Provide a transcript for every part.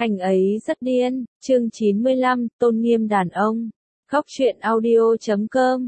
Anh ấy rất điên. Chương 95, tôn nghiêm đàn ông. Góc truyện audio.com.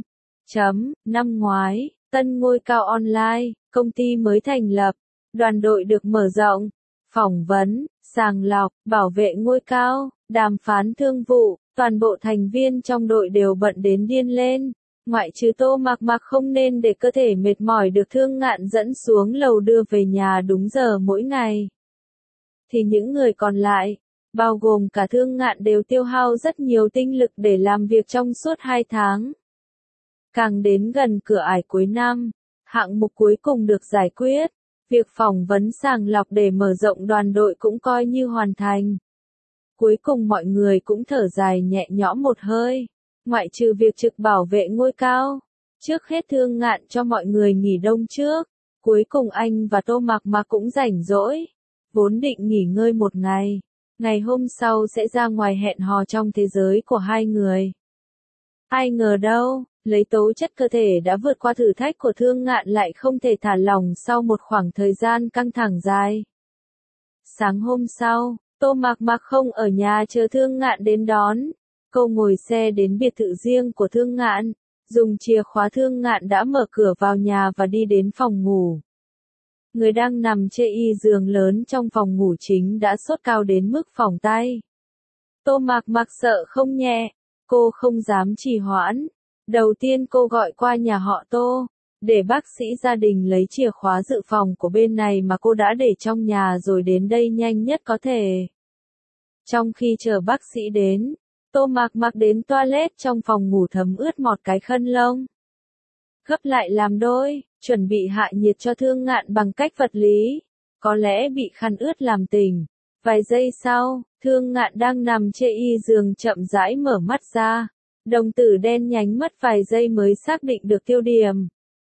Năm ngoái, tân ngôi cao online, công ty mới thành lập, đoàn đội được mở rộng, phỏng vấn, sàng lọc, bảo vệ ngôi cao, đàm phán thương vụ, toàn bộ thành viên trong đội đều bận đến điên lên. Ngoại trừ Tô Mạc Mạc không nên để cơ thể mệt mỏi được Thương Ngạn dẫn xuống lầu đưa về nhà đúng giờ mỗi ngày. Thì những người còn lại, bao gồm cả Thương Ngạn đều tiêu hao rất nhiều tinh lực để làm việc trong suốt 2 tháng. Càng đến gần cửa ải cuối năm, hạng mục cuối cùng được giải quyết, việc phỏng vấn sàng lọc để mở rộng đoàn đội cũng coi như hoàn thành. Cuối cùng mọi người cũng thở dài nhẹ nhõm một hơi, ngoại trừ việc trực bảo vệ ngôi cao. Trước hết Thương Ngạn cho mọi người nghỉ đông trước, cuối cùng anh và Tô Mạc Mạc cũng rảnh rỗi, vốn định nghỉ ngơi một ngày. Ngày hôm sau sẽ ra ngoài hẹn hò trong thế giới của hai người. Ai ngờ đâu, lấy tố chất cơ thể đã vượt qua thử thách của Thương Ngạn lại không thể thả lỏng sau một khoảng thời gian căng thẳng dài. Sáng hôm sau, Tô Mạc Mạc không ở nhà chờ Thương Ngạn đến đón. Cô ngồi xe đến biệt thự riêng của Thương Ngạn, dùng chìa khóa Thương Ngạn đã mở cửa vào nhà và đi đến phòng ngủ. Người đang nằm trên giường lớn trong phòng ngủ chính đã sốt cao đến mức phỏng tay. Tô Mạc Mạc sợ không nhẹ, cô không dám trì hoãn. Đầu tiên cô gọi qua nhà họ Tô, để bác sĩ gia đình lấy chìa khóa dự phòng của bên này mà cô đã để trong nhà rồi đến đây nhanh nhất có thể. Trong khi chờ bác sĩ đến, Tô Mạc Mạc đến toilet trong phòng ngủ thấm ướt một cái khăn lông. Gấp lại làm đôi, chuẩn bị hạ nhiệt cho Thương Ngạn bằng cách vật lý, có lẽ bị khăn ướt làm tỉnh. Vài giây sau, Thương Ngạn đang nằm trên giường chậm rãi mở mắt ra, đồng tử đen nhánh mất vài giây mới xác định được tiêu điểm.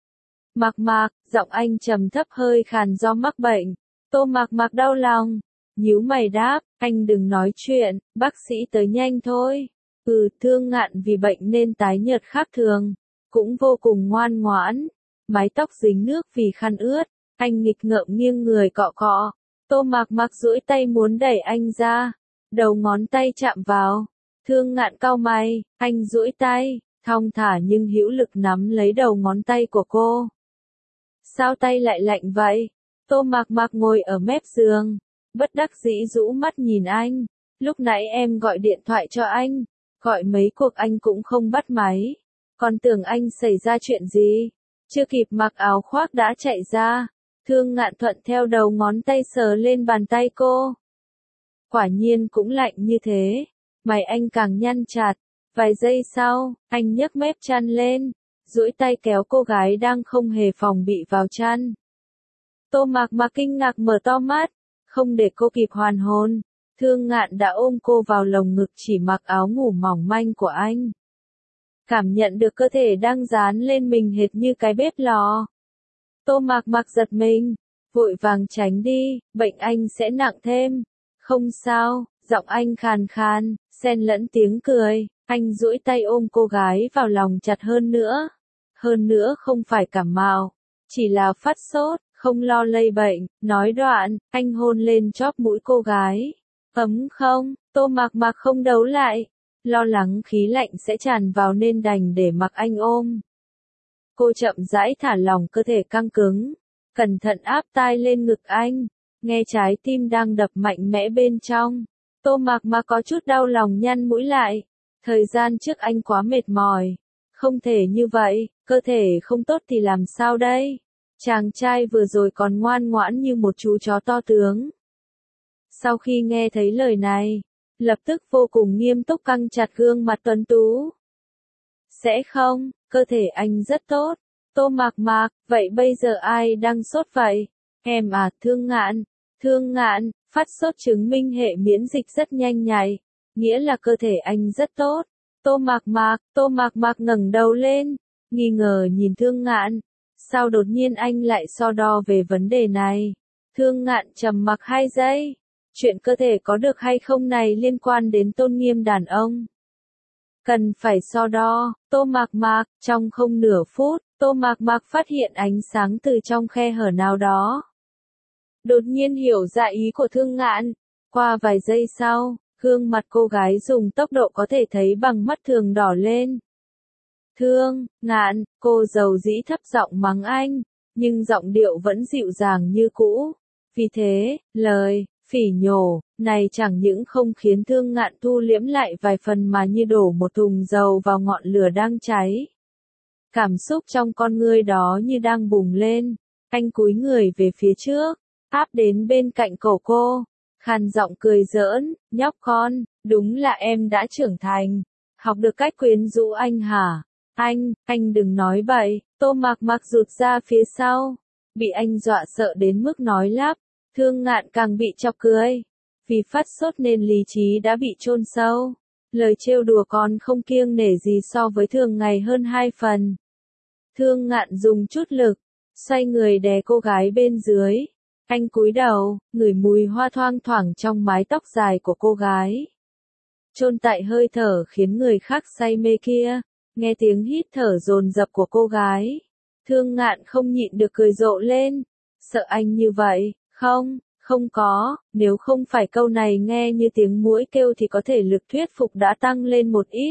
Mạc Mạc, giọng anh trầm thấp hơi khàn do mắc bệnh. Tô Mạc Mạc đau lòng, nhíu mày đáp, anh đừng nói chuyện, bác sĩ tới nhanh thôi. Thương Ngạn vì bệnh nên tái nhợt khác thường, cũng vô cùng ngoan ngoãn, mái tóc dính nước vì khăn ướt, anh nghịch ngợm nghiêng người cọ cọ. Tô Mạc Mạc duỗi tay muốn đẩy anh ra, đầu ngón tay chạm vào. Thương Ngạn cau mày, anh duỗi tay, thong thả nhưng hữu lực nắm lấy đầu ngón tay của cô. Sao tay lại lạnh vậy? Tô Mạc Mạc ngồi ở mép giường, bất đắc dĩ rũ mắt nhìn anh. Lúc nãy em gọi điện thoại cho anh, gọi mấy cuộc anh cũng không bắt máy. Còn tưởng anh xảy ra chuyện gì? Chưa kịp mặc áo khoác đã chạy ra. Thương Ngạn thuận theo đầu ngón tay sờ lên bàn tay cô. Quả nhiên cũng lạnh như thế. Mày anh càng nhăn chặt. Vài giây sau, anh nhấc mép chăn lên, duỗi tay kéo cô gái đang không hề phòng bị vào chăn. Tô Mạc Mạc kinh ngạc mở to mắt, không để cô kịp hoàn hồn. Thương Ngạn đã ôm cô vào lồng ngực chỉ mặc áo ngủ mỏng manh của anh. Cảm nhận được cơ thể đang dán lên mình hệt như cái bếp lò. Tô Mạc Mạc giật mình, vội vàng tránh đi, bệnh anh sẽ nặng thêm. Không sao, giọng anh khàn khàn, xen lẫn tiếng cười, anh duỗi tay ôm cô gái vào lòng chặt hơn nữa. Hơn nữa không phải cảm mạo, chỉ là phát sốt, không lo lây bệnh, nói đoạn, anh hôn lên chóp mũi cô gái. Ấm không? Tô Mạc Mạc không đấu lại, lo lắng khí lạnh sẽ tràn vào nên đành để mặc anh ôm. Cô chậm rãi thả lỏng cơ thể căng cứng, cẩn thận áp tai lên ngực anh, nghe trái tim đang đập mạnh mẽ bên trong. Tô Mạc Mạc có chút đau lòng nhăn mũi lại, thời gian trước anh quá mệt mỏi, không thể như vậy, cơ thể không tốt thì làm sao đây? Chàng trai vừa rồi còn ngoan ngoãn như một chú chó to tướng. Sau khi nghe thấy lời này, lập tức vô cùng nghiêm túc căng chặt gương mặt tuấn tú. Sẽ không, cơ thể anh rất tốt. Tô Mạc Mạc, vậy bây giờ ai đang sốt vậy? Em à, Thương Ngạn. Thương Ngạn, phát sốt chứng minh hệ miễn dịch rất nhanh nhạy, nghĩa là cơ thể anh rất tốt. Tô Mạc Mạc ngẩng đầu lên, nghi ngờ nhìn Thương Ngạn. Sao đột nhiên anh lại so đo về vấn đề này? Thương Ngạn trầm mặc 2 giây. Chuyện cơ thể có được hay không này liên quan đến tôn nghiêm đàn ông. Cần phải so đo. Tô Mạc Mạc, trong không nửa phút, Tô Mạc Mạc phát hiện ánh sáng từ trong khe hở nào đó. Đột nhiên hiểu ra ý của Thương Ngạn, Qua vài giây sau, gương mặt cô gái dùng tốc độ có thể thấy bằng mắt thường đỏ lên. Thương Ngạn, cô dầu dĩ thấp giọng mắng anh, nhưng giọng điệu vẫn dịu dàng như cũ. Vì thế, lời phỉ nhổ này chẳng những không khiến Thương Ngạn thu liễm lại vài phần mà như đổ một thùng dầu vào ngọn lửa đang cháy. Cảm xúc trong con ngươi đó như đang bùng lên. Anh cúi người về phía trước, áp đến bên cạnh cổ cô, khàn giọng cười giỡn, nhóc con, đúng là em đã trưởng thành, học được cách quyến rũ anh hả? Anh đừng nói bậy. Tô Mạc Mạc rụt ra phía sau, bị anh dọa sợ đến mức nói lắp. Thương Ngạn càng bị chọc cười, vì phát sốt nên lý trí đã bị chôn sâu. Lời trêu đùa còn không kiêng nể gì so với thường ngày hơn 2 phần. Thương Ngạn dùng chút lực, xoay người đè cô gái bên dưới. Anh cúi đầu, ngửi mùi hoa thoang thoảng trong mái tóc dài của cô gái. Chôn tại hơi thở khiến người khác say mê kia, nghe tiếng hít thở dồn dập của cô gái. Thương Ngạn không nhịn được cười rộ lên. Sợ anh như vậy, không có, nếu không phải câu này nghe như tiếng muỗi kêu thì có thể lực thuyết phục đã tăng lên một ít.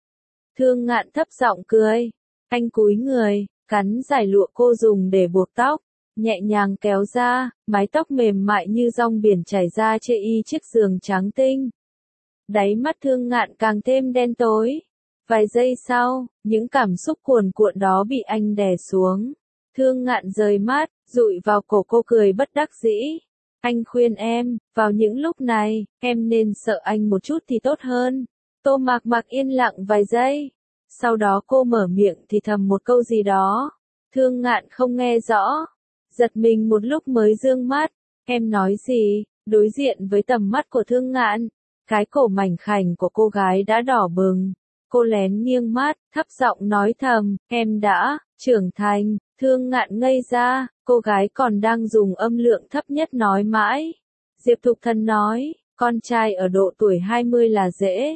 Thương Ngạn thấp giọng cười. Anh cúi người, cắn giải lụa cô dùng để buộc tóc, nhẹ nhàng kéo ra, mái tóc mềm mại như dòng biển chảy ra chê y chiếc giường trắng tinh. Đáy mắt Thương Ngạn càng thêm đen tối. Vài giây sau, những cảm xúc cuồn cuộn đó bị anh đè xuống. Thương Ngạn rời mắt, dụi vào cổ cô cười bất đắc dĩ. Anh khuyên em, vào những lúc này, em nên sợ anh một chút thì tốt hơn. Tô Mạc Mạc yên lặng vài giây. Sau đó cô mở miệng thì thầm một câu gì đó. Thương Ngạn không nghe rõ. Giật mình một lúc mới dương mắt. Em nói gì? Đối diện với tầm mắt của Thương Ngạn, cái cổ mảnh khảnh của cô gái đã đỏ bừng. Cô lén nghiêng mắt, thấp giọng nói thầm, em đã trưởng thành. Thương Ngạn ngây ra, cô gái còn đang dùng âm lượng thấp nhất nói mãi. Diệp Thục Thần nói, con trai ở độ tuổi 20 là dễ.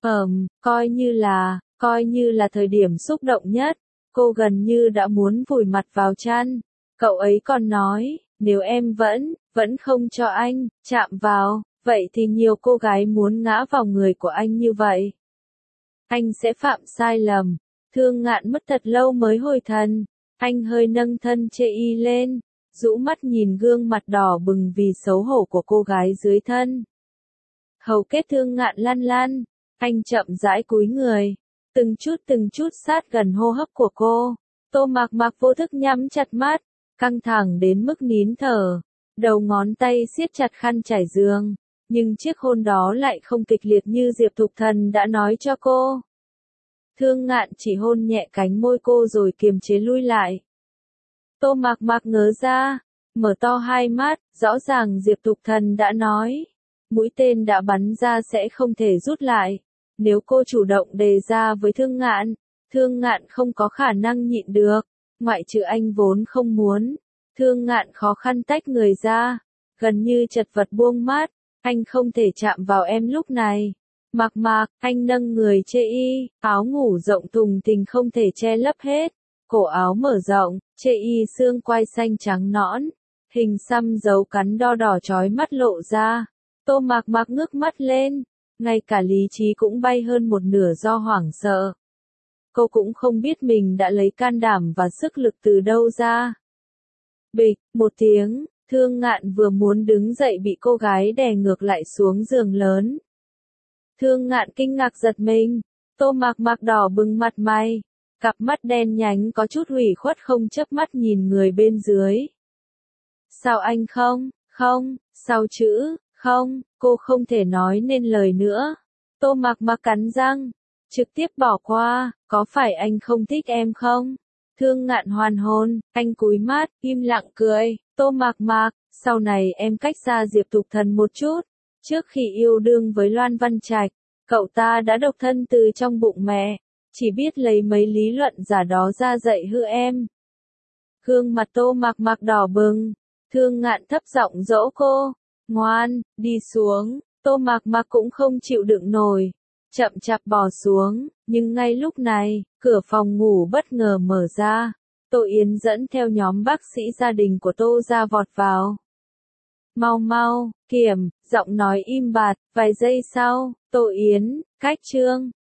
Coi như là thời điểm xúc động nhất. Cô gần như đã muốn vùi mặt vào chăn. Cậu ấy còn nói, nếu em vẫn không cho anh chạm vào, vậy thì nhiều cô gái muốn ngã vào người của anh như vậy. Anh sẽ phạm sai lầm. Thương Ngạn mất thật lâu mới hồi thần. Anh hơi nâng thân chê y lên, rũ mắt nhìn gương mặt đỏ bừng vì xấu hổ của cô gái dưới thân. Hầu kết Thương Ngạn lăn lăn, anh chậm rãi cúi người, từng chút sát gần hô hấp của cô. Tô Mạc Mạc vô thức nhắm chặt mắt, căng thẳng đến mức nín thở, đầu ngón tay siết chặt khăn trải giường, nhưng chiếc hôn đó lại không kịch liệt như Diệp Thục Thần đã nói cho cô. Thương Ngạn chỉ hôn nhẹ cánh môi cô rồi kiềm chế lui lại. Tô Mạc Mạc ngớ ra, mở to hai mắt, rõ ràng Diệp Thục Thần đã nói. Mũi tên đã bắn ra sẽ không thể rút lại. Nếu cô chủ động đề ra với Thương Ngạn không có khả năng nhịn được, ngoại trừ anh vốn không muốn. Thương Ngạn khó khăn tách người ra, gần như chật vật buông mắt, anh không thể chạm vào em lúc này. Mạc Mạc, anh nâng người chê y, áo ngủ rộng thùng thình không thể che lấp hết. Cổ áo mở rộng, chê y xương quai xanh trắng nõn, hình xăm dấu cắn đo đỏ chói mắt lộ ra. Tô Mạc Mạc ngước mắt lên, ngay cả lý trí cũng bay hơn một nửa do hoảng sợ. Cô cũng không biết mình đã lấy can đảm và sức lực từ đâu ra. Bịch, một tiếng, Thương Ngạn vừa muốn đứng dậy bị cô gái đè ngược lại xuống giường lớn. Thương Ngạn kinh ngạc giật mình, Tô Mạc Mạc đỏ bừng mặt mày, cặp mắt đen nhánh có chút ủy khuất không chớp mắt nhìn người bên dưới. Sao anh sao chữ, không, cô không thể nói nên lời nữa. Tô Mạc Mạc cắn răng, trực tiếp bỏ qua, có phải anh không thích em không? Thương Ngạn hoàn hồn, anh cúi mắt, im lặng cười, Tô Mạc Mạc, sau này em cách xa Diệp Thục Thần một chút. Trước khi yêu đương với Loan Văn Trạch, cậu ta đã độc thân từ trong bụng mẹ, chỉ biết lấy mấy lý luận giả đó ra dạy hư em. Gương mặt Tô Mạc Mạc đỏ bừng, Thương Ngạn thấp giọng dỗ cô, ngoan, đi xuống. Tô Mạc Mạc cũng không chịu đựng nổi, chậm chạp bò xuống, nhưng ngay lúc này, cửa phòng ngủ bất ngờ mở ra. Tô Yến dẫn theo nhóm bác sĩ gia đình của Tô ra vọt vào. Mau mau, Kiểm, Giọng nói im bặt, vài giây sau, Tô Yến, cách chương.